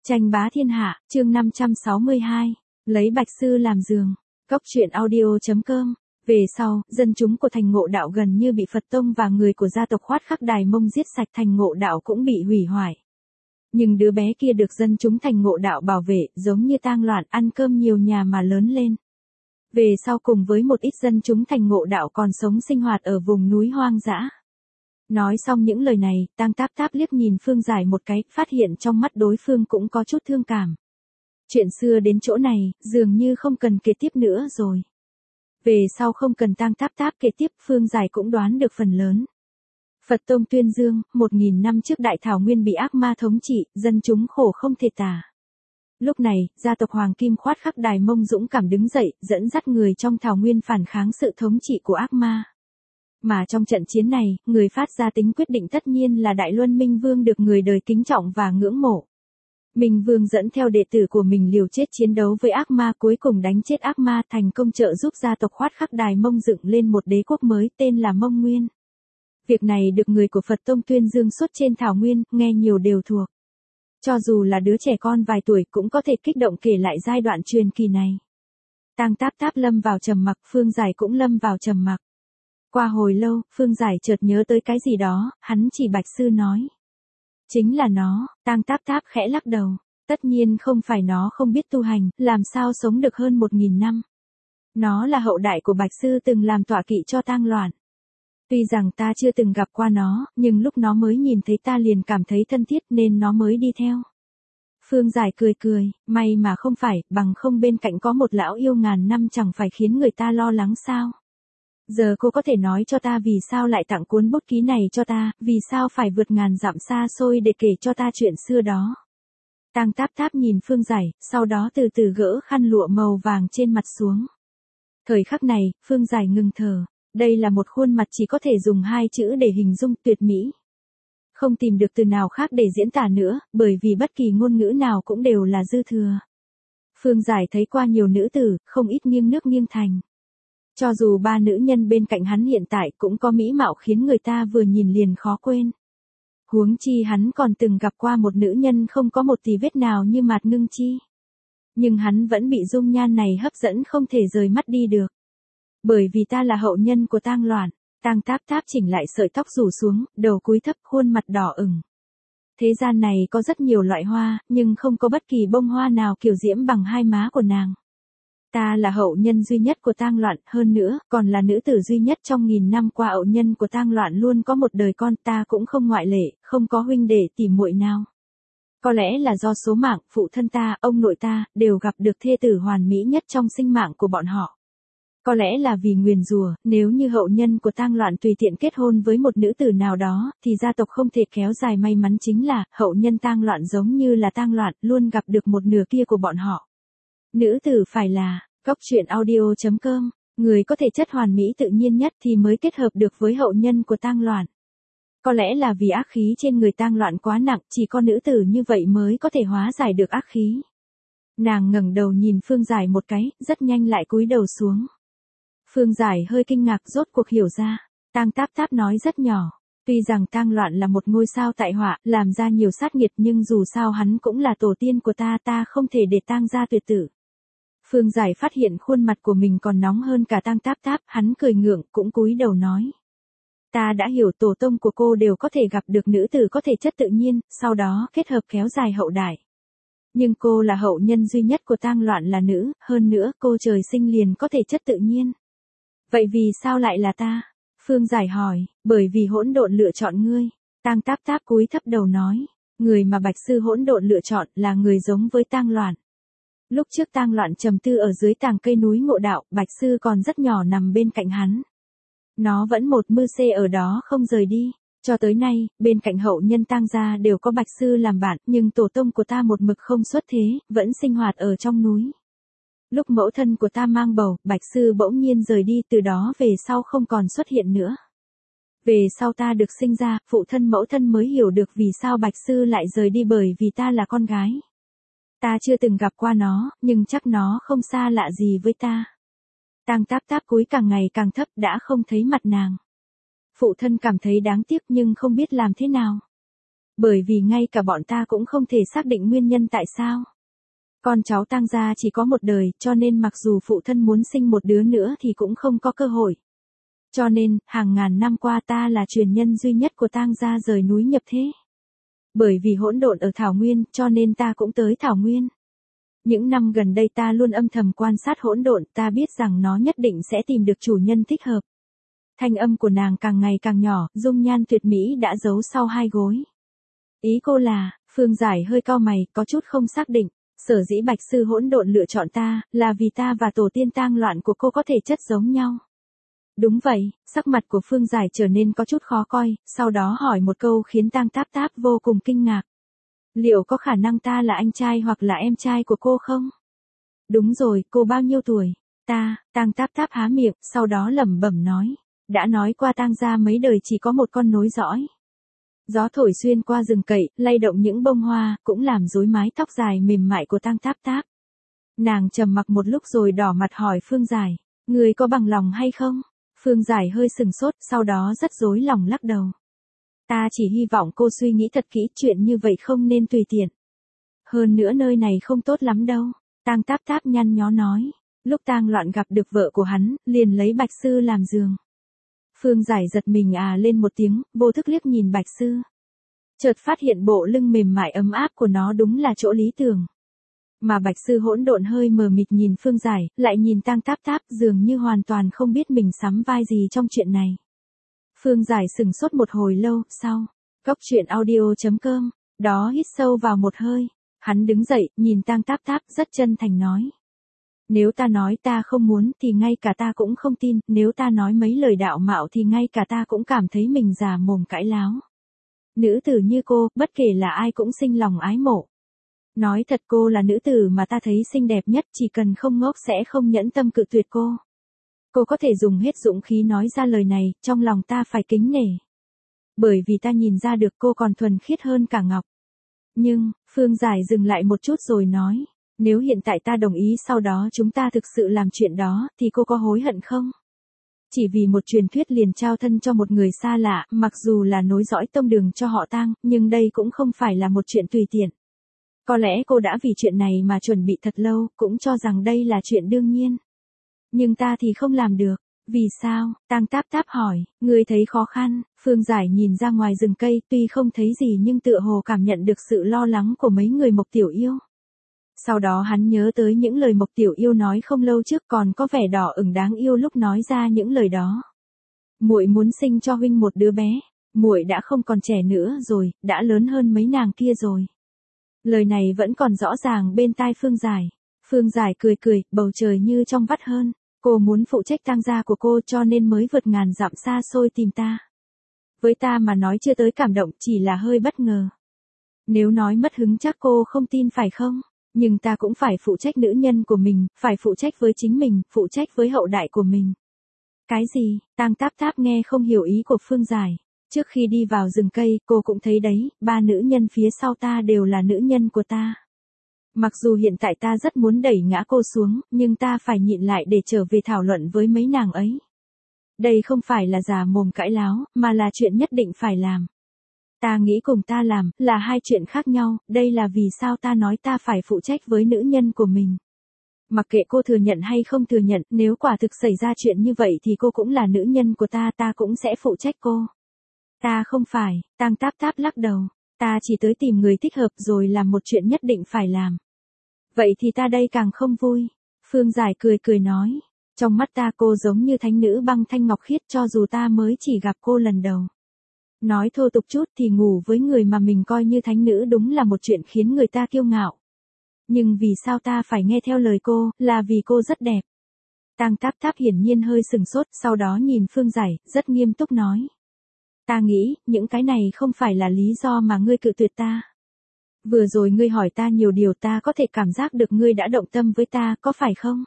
Tranh bá thiên hạ, chương 562, lấy Bạch Sư làm giường. Cóc truyện audio.com. Về sau, dân chúng của thành Ngộ Đạo gần như bị Phật Tông và người của gia tộc Khoát Khắc Đài Mông giết sạch, thành Ngộ Đạo cũng bị hủy hoại. Nhưng đứa bé kia được dân chúng thành Ngộ Đạo bảo vệ, giống như tang loạn, ăn cơm nhiều nhà mà lớn lên. Về sau cùng với một ít dân chúng thành Ngộ Đạo còn sống sinh hoạt ở vùng núi hoang dã. Nói xong những lời này, Tang Táp Táp liếc nhìn Phương Giải một cái, phát hiện trong mắt đối phương cũng có chút thương cảm. Chuyện xưa đến chỗ này, dường như không cần kể tiếp nữa rồi. Về sau không cần Tang Táp Táp kể tiếp, Phương Giải cũng đoán được phần lớn. Phật Tông tuyên dương, 1000 năm trước Đại Thảo Nguyên bị ác ma thống trị, dân chúng khổ không thể tả. Lúc này, gia tộc Hoàng Kim Khoát Khắc Đài Mông dũng cảm đứng dậy, dẫn dắt người trong Thảo Nguyên phản kháng sự thống trị của ác ma. Mà trong trận chiến này, người phát ra tính quyết định tất nhiên là Đại Luân Minh Vương, được người đời kính trọng và ngưỡng mộ. Minh Vương dẫn theo đệ tử của mình liều chết chiến đấu với ác ma, cuối cùng đánh chết ác ma, thành công trợ giúp gia tộc Khoát Khắc Đài Mông dựng lên một đế quốc mới tên là Mông Nguyên. Việc này được người của Phật Tông tuyên dương suốt trên Thảo Nguyên, nghe nhiều đều thuộc. Cho dù là đứa trẻ con vài tuổi cũng có thể kích động kể lại giai đoạn truyền kỳ này. Tang Táp Táp lâm vào trầm mặc, Phương Giải cũng lâm vào trầm mặc. Qua hồi lâu, Phương Giải chợt nhớ tới cái gì đó, hắn chỉ Bạch Sư nói. Chính là nó. Tang Táp Táp khẽ lắc đầu. Tất nhiên không phải, nó không biết tu hành, làm sao sống được hơn 1000 năm. Nó là hậu đại của Bạch Sư từng làm tọa kỵ cho tang loạn. Tuy rằng ta chưa từng gặp qua nó, nhưng lúc nó mới nhìn thấy ta liền cảm thấy thân thiết nên nó mới đi theo. Phương Giải cười cười, may mà không phải, bằng không bên cạnh có một lão yêu ngàn năm chẳng phải khiến người ta lo lắng sao. Giờ cô có thể nói cho ta vì sao lại tặng cuốn bút ký này cho ta, vì sao phải vượt ngàn dặm xa xôi để kể cho ta chuyện xưa đó. Tang Táp Táp nhìn Phương Giải, sau đó từ từ gỡ khăn lụa màu vàng trên mặt xuống. Thời khắc này, Phương Giải ngừng thở. Đây là một khuôn mặt chỉ có thể dùng hai chữ để hình dung, tuyệt mỹ. Không tìm được từ nào khác để diễn tả nữa, bởi vì bất kỳ ngôn ngữ nào cũng đều là dư thừa. Phương Giải thấy qua nhiều nữ tử, không ít nghiêng nước nghiêng thành. Cho dù ba nữ nhân bên cạnh hắn hiện tại cũng có mỹ mạo khiến người ta vừa nhìn liền khó quên. Huống chi hắn còn từng gặp qua một nữ nhân không có một tì vết nào như Mạt Ngưng Chi. Nhưng hắn vẫn bị dung nhan này hấp dẫn không thể rời mắt đi được. Bởi vì ta là hậu nhân của tang loạn. Tang Táp Táp chỉnh lại sợi tóc rủ xuống, đầu cúi thấp, khuôn mặt đỏ ửng. Thế gian này có rất nhiều loại hoa, nhưng không có bất kỳ bông hoa nào kiểu diễm bằng hai má của nàng. Ta là hậu nhân duy nhất của tang loạn, hơn nữa, còn là nữ tử duy nhất trong 1000 năm qua hậu nhân của tang loạn luôn có một đời con, ta cũng không ngoại lệ, không có huynh đệ tỉ muội nào. Có lẽ là do số mạng, phụ thân ta, ông nội ta, đều gặp được thê tử hoàn mỹ nhất trong sinh mạng của bọn họ. Có lẽ là vì nguyền rủa, nếu như hậu nhân của tang loạn tùy tiện kết hôn với một nữ tử nào đó, thì gia tộc không thể kéo dài. May mắn chính là, hậu nhân tang loạn giống như là tang loạn, luôn gặp được một nửa kia của bọn họ. Nữ tử phải là, Cóc truyện audio.com, người có thể chất hoàn mỹ tự nhiên nhất thì mới kết hợp được với hậu nhân của tang loạn. Có lẽ là vì ác khí trên người tang loạn quá nặng, chỉ có nữ tử như vậy mới có thể hóa giải được ác khí. Nàng ngẩng đầu nhìn Phương Giải một cái, rất nhanh lại cúi đầu xuống. Phương Giải hơi kinh ngạc, rốt cuộc hiểu ra. Tang Táp Táp nói rất nhỏ. Tuy rằng tang loạn là một ngôi sao tại họa, làm ra nhiều sát nghiệt, nhưng dù sao hắn cũng là tổ tiên của ta, ta không thể để tang gia tuyệt tử. Phương Giải phát hiện khuôn mặt của mình còn nóng hơn cả Tang Táp Táp, hắn cười ngượng, cũng cúi đầu nói. Ta đã hiểu, tổ tông của cô đều có thể gặp được nữ tử có thể chất tự nhiên, sau đó kết hợp kéo dài hậu đại. Nhưng cô là hậu nhân duy nhất của tang loạn là nữ, hơn nữa cô trời sinh liền có thể chất tự nhiên. Vậy vì sao lại là ta? Phương Giải hỏi, bởi vì hỗn độn lựa chọn ngươi. Tang Táp Táp cúi thấp đầu nói, người mà Bạch Sư hỗn độn lựa chọn là người giống với tang loạn. Lúc trước tang loạn trầm tư ở dưới tàng cây núi Ngộ Đạo, Bạch Sư còn rất nhỏ nằm bên cạnh hắn. Nó vẫn một mư xê ở đó không rời đi. Cho tới nay, bên cạnh hậu nhân tang gia đều có Bạch Sư làm bạn, nhưng tổ tông của ta một mực không xuất thế, vẫn sinh hoạt ở trong núi. Lúc mẫu thân của ta mang bầu, Bạch Sư bỗng nhiên rời đi, từ đó về sau không còn xuất hiện nữa. Về sau ta được sinh ra, phụ thân mẫu thân mới hiểu được vì sao Bạch Sư lại rời đi, bởi vì ta là con gái. Ta chưa từng gặp qua nó, nhưng chắc nó không xa lạ gì với ta. Tang Táp Táp cúi càng ngày càng thấp, đã không thấy mặt nàng. Phụ thân cảm thấy đáng tiếc nhưng không biết làm thế nào. Bởi vì ngay cả bọn ta cũng không thể xác định nguyên nhân tại sao. Con cháu Tang gia chỉ có một đời, cho nên mặc dù phụ thân muốn sinh một đứa nữa thì cũng không có cơ hội. Cho nên, hàng ngàn năm qua ta là truyền nhân duy nhất của Tang gia rời núi nhập thế. Bởi vì hỗn độn ở Thảo Nguyên, cho nên ta cũng tới Thảo Nguyên. Những năm gần đây ta luôn âm thầm quan sát hỗn độn, ta biết rằng nó nhất định sẽ tìm được chủ nhân thích hợp. Thanh âm của nàng càng ngày càng nhỏ, dung nhan tuyệt mỹ đã giấu sau hai gối. Ý cô là, Phương Giải hơi cau mày, có chút không xác định. Sở dĩ Bạch Sư hỗn độn lựa chọn ta, là vì ta và tổ tiên tang loạn của cô có thể chất giống nhau. Đúng vậy, sắc mặt của Phương Giải trở nên có chút khó coi, sau đó hỏi một câu khiến Tang Táp Táp vô cùng kinh ngạc. Liệu có khả năng ta là anh trai hoặc là em trai của cô không? Đúng rồi, cô bao nhiêu tuổi? Tang Táp Táp há miệng, sau đó lẩm bẩm nói. Đã nói qua Tang gia mấy đời chỉ có một con nối dõi. Gió thổi xuyên qua rừng cậy, lay động những bông hoa, cũng làm rối mái tóc dài mềm mại của Tang Táp Táp. Nàng trầm mặc một lúc rồi đỏ mặt hỏi Phương Giải, người có bằng lòng hay không? Phương Giải hơi sừng sốt, sau đó rất rối lòng lắc đầu. Ta chỉ hy vọng cô suy nghĩ thật kỹ, chuyện như vậy không nên tùy tiện. Hơn nữa nơi này không tốt lắm đâu. Tang Táp Táp nhăn nhó nói. Lúc Tang Loạn gặp được vợ của hắn, liền lấy Bạch Sư làm giường. Phương Giải giật mình lên một tiếng, vô thức liếc nhìn Bạch Sư. Chợt phát hiện bộ lưng mềm mại ấm áp của nó đúng là chỗ lý tưởng. Mà Bạch Sư hỗn độn hơi mờ mịt nhìn Phương Giải, lại nhìn Tang Táp Táp, dường như hoàn toàn không biết mình sắm vai gì trong chuyện này. Phương Giải sừng sốt một hồi lâu, sau. Góc truyện audio.com, đó hít sâu vào một hơi. Hắn đứng dậy, nhìn Tang Táp Táp, rất chân thành nói. Nếu ta nói ta không muốn thì ngay cả ta cũng không tin, nếu ta nói mấy lời đạo mạo thì ngay cả ta cũng cảm thấy mình già mồm cãi láo. Nữ tử như cô, bất kể là ai cũng sinh lòng ái mộ. Nói thật, cô là nữ tử mà ta thấy xinh đẹp nhất, chỉ cần không ngốc sẽ không nhẫn tâm cự tuyệt cô. Cô có thể dùng hết dũng khí nói ra lời này, trong lòng ta phải kính nể. Bởi vì ta nhìn ra được cô còn thuần khiết hơn cả ngọc. Nhưng, Phương Giải dừng lại một chút rồi nói, nếu hiện tại ta đồng ý sau đó chúng ta thực sự làm chuyện đó, thì cô có hối hận không? Chỉ vì một truyền thuyết liền trao thân cho một người xa lạ, mặc dù là nối dõi tông đường cho họ Tang, nhưng đây cũng không phải là một chuyện tùy tiện. Có lẽ cô đã vì chuyện này mà chuẩn bị thật lâu, cũng cho rằng đây là chuyện đương nhiên. Nhưng ta thì không làm được. Vì sao? Tang Táp Táp hỏi, ngươi thấy khó khăn. Phương Giải nhìn ra ngoài rừng cây, tuy không thấy gì nhưng tựa hồ cảm nhận được sự lo lắng của mấy người Mộc Tiểu Yêu. Sau đó hắn nhớ tới những lời Mộc Tiểu Yêu nói không lâu trước, còn có vẻ đỏ ửng đáng yêu lúc nói ra những lời đó. Muội muốn sinh cho huynh một đứa bé, muội đã không còn trẻ nữa rồi, đã lớn hơn mấy nàng kia rồi. Lời này vẫn còn rõ ràng bên tai Phương Giải. Phương Giải cười cười, bầu trời như trong vắt hơn. Cô muốn phụ trách Tang gia của cô cho nên mới vượt ngàn dặm xa xôi tìm ta. Với ta mà nói chưa tới cảm động, chỉ là hơi bất ngờ. Nếu nói mất hứng chắc cô không tin phải không? Nhưng ta cũng phải phụ trách nữ nhân của mình, phải phụ trách với chính mình, phụ trách với hậu đại của mình. Cái gì? Tang Táp Táp nghe không hiểu ý của Phương Giải. Trước khi đi vào rừng cây, cô cũng thấy đấy, ba nữ nhân phía sau ta đều là nữ nhân của ta. Mặc dù hiện tại ta rất muốn đẩy ngã cô xuống, nhưng ta phải nhịn lại để trở về thảo luận với mấy nàng ấy. Đây không phải là già mồm cãi láo, mà là chuyện nhất định phải làm. Ta nghĩ cùng ta làm, là hai chuyện khác nhau, đây là vì sao ta nói ta phải phụ trách với nữ nhân của mình. Mặc kệ cô thừa nhận hay không thừa nhận, nếu quả thực xảy ra chuyện như vậy thì cô cũng là nữ nhân của ta, ta cũng sẽ phụ trách cô. Ta không phải, Tang Táp Táp lắc đầu, ta chỉ tới tìm người thích hợp rồi làm một chuyện nhất định phải làm. Vậy thì ta đây càng không vui. Phương Giải cười cười nói, trong mắt ta cô giống như thánh nữ băng thanh ngọc khiết cho dù ta mới chỉ gặp cô lần đầu. Nói thô tục chút thì ngủ với người mà mình coi như thánh nữ đúng là một chuyện khiến người ta kiêu ngạo. Nhưng vì sao ta phải nghe theo lời cô, là vì cô rất đẹp. Tang Táp Táp hiển nhiên hơi sừng sốt, sau đó nhìn Phương Giải, rất nghiêm túc nói. Ta nghĩ, những cái này không phải là lý do mà ngươi cự tuyệt ta. Vừa rồi ngươi hỏi ta nhiều điều, ta có thể cảm giác được ngươi đã động tâm với ta, có phải không?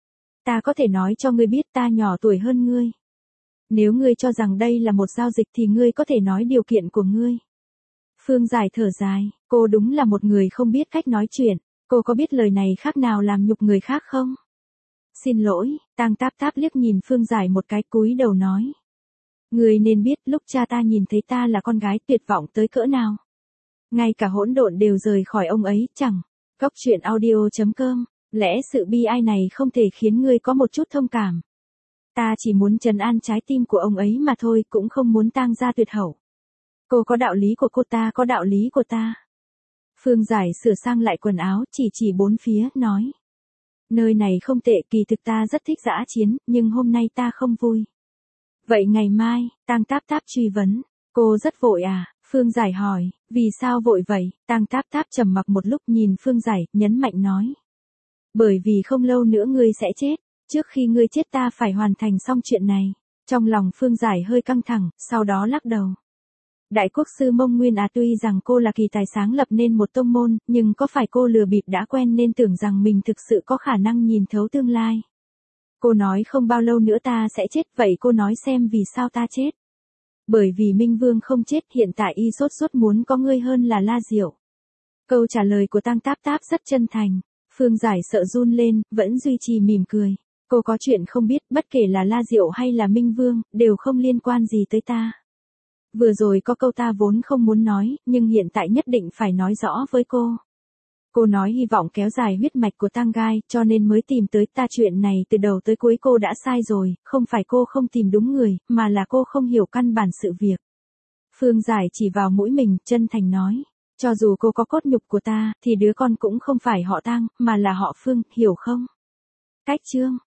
Ta có thể nói cho ngươi biết ta nhỏ tuổi hơn ngươi. Nếu ngươi cho rằng đây là một giao dịch thì ngươi có thể nói điều kiện của ngươi. Phương Giải thở dài, cô đúng là một người không biết cách nói chuyện. Cô có biết lời này khác nào làm nhục người khác không? Xin lỗi, Tang Táp Táp liếc nhìn Phương Giải một cái, cúi đầu nói. Ngươi nên biết lúc cha ta nhìn thấy ta là con gái tuyệt vọng tới cỡ nào. Ngay cả hỗn độn đều rời khỏi ông ấy, chẳng. Góc truyện audio.com, lẽ sự bi ai này không thể khiến ngươi có một chút thông cảm. Ta chỉ muốn trấn an trái tim của ông ấy mà thôi, cũng không muốn tang gia tuyệt hậu. Cô có đạo lý của cô, ta có đạo lý của ta. Phương Giải sửa sang lại quần áo, chỉ bốn phía, nói. Nơi này không tệ, kỳ thực ta rất thích dã chiến, nhưng hôm nay ta không vui. Vậy ngày mai, Tang Táp Táp truy vấn. Cô rất vội à? Phương Giải hỏi, vì sao vội vậy? Tang Táp Táp trầm mặc một lúc nhìn Phương Giải, nhấn mạnh nói. Bởi vì không lâu nữa ngươi sẽ chết, trước khi ngươi chết ta phải hoàn thành xong chuyện này. Trong lòng Phương Giải hơi căng thẳng, sau đó lắc đầu. Đại quốc sư Mông Nguyên à, tuy rằng cô là kỳ tài sáng lập nên một tông môn, nhưng có phải cô lừa bịp đã quen nên tưởng rằng mình thực sự có khả năng nhìn thấu tương lai. Cô nói không bao lâu nữa ta sẽ chết, vậy cô nói xem vì sao ta chết. Bởi vì Minh Vương không chết, hiện tại y sốt ruột muốn có ngươi hơn là La Diệu. Câu trả lời của Tang Táp Táp rất chân thành. Phương Giải sợ run lên, vẫn duy trì mỉm cười. Cô có chuyện không biết, bất kể là La Diệu hay là Minh Vương, đều không liên quan gì tới ta. Vừa rồi có câu ta vốn không muốn nói, nhưng hiện tại nhất định phải nói rõ với cô. Cô nói hy vọng kéo dài huyết mạch của Tang Gai, cho nên mới tìm tới ta. Chuyện này từ đầu tới cuối cô đã sai rồi, không phải cô không tìm đúng người, mà là cô không hiểu căn bản sự việc. Phương Giải chỉ vào mũi mình, chân thành nói. Cho dù cô có cốt nhục của ta, thì đứa con cũng không phải họ Tang, mà là họ Phương, hiểu không? Cách chương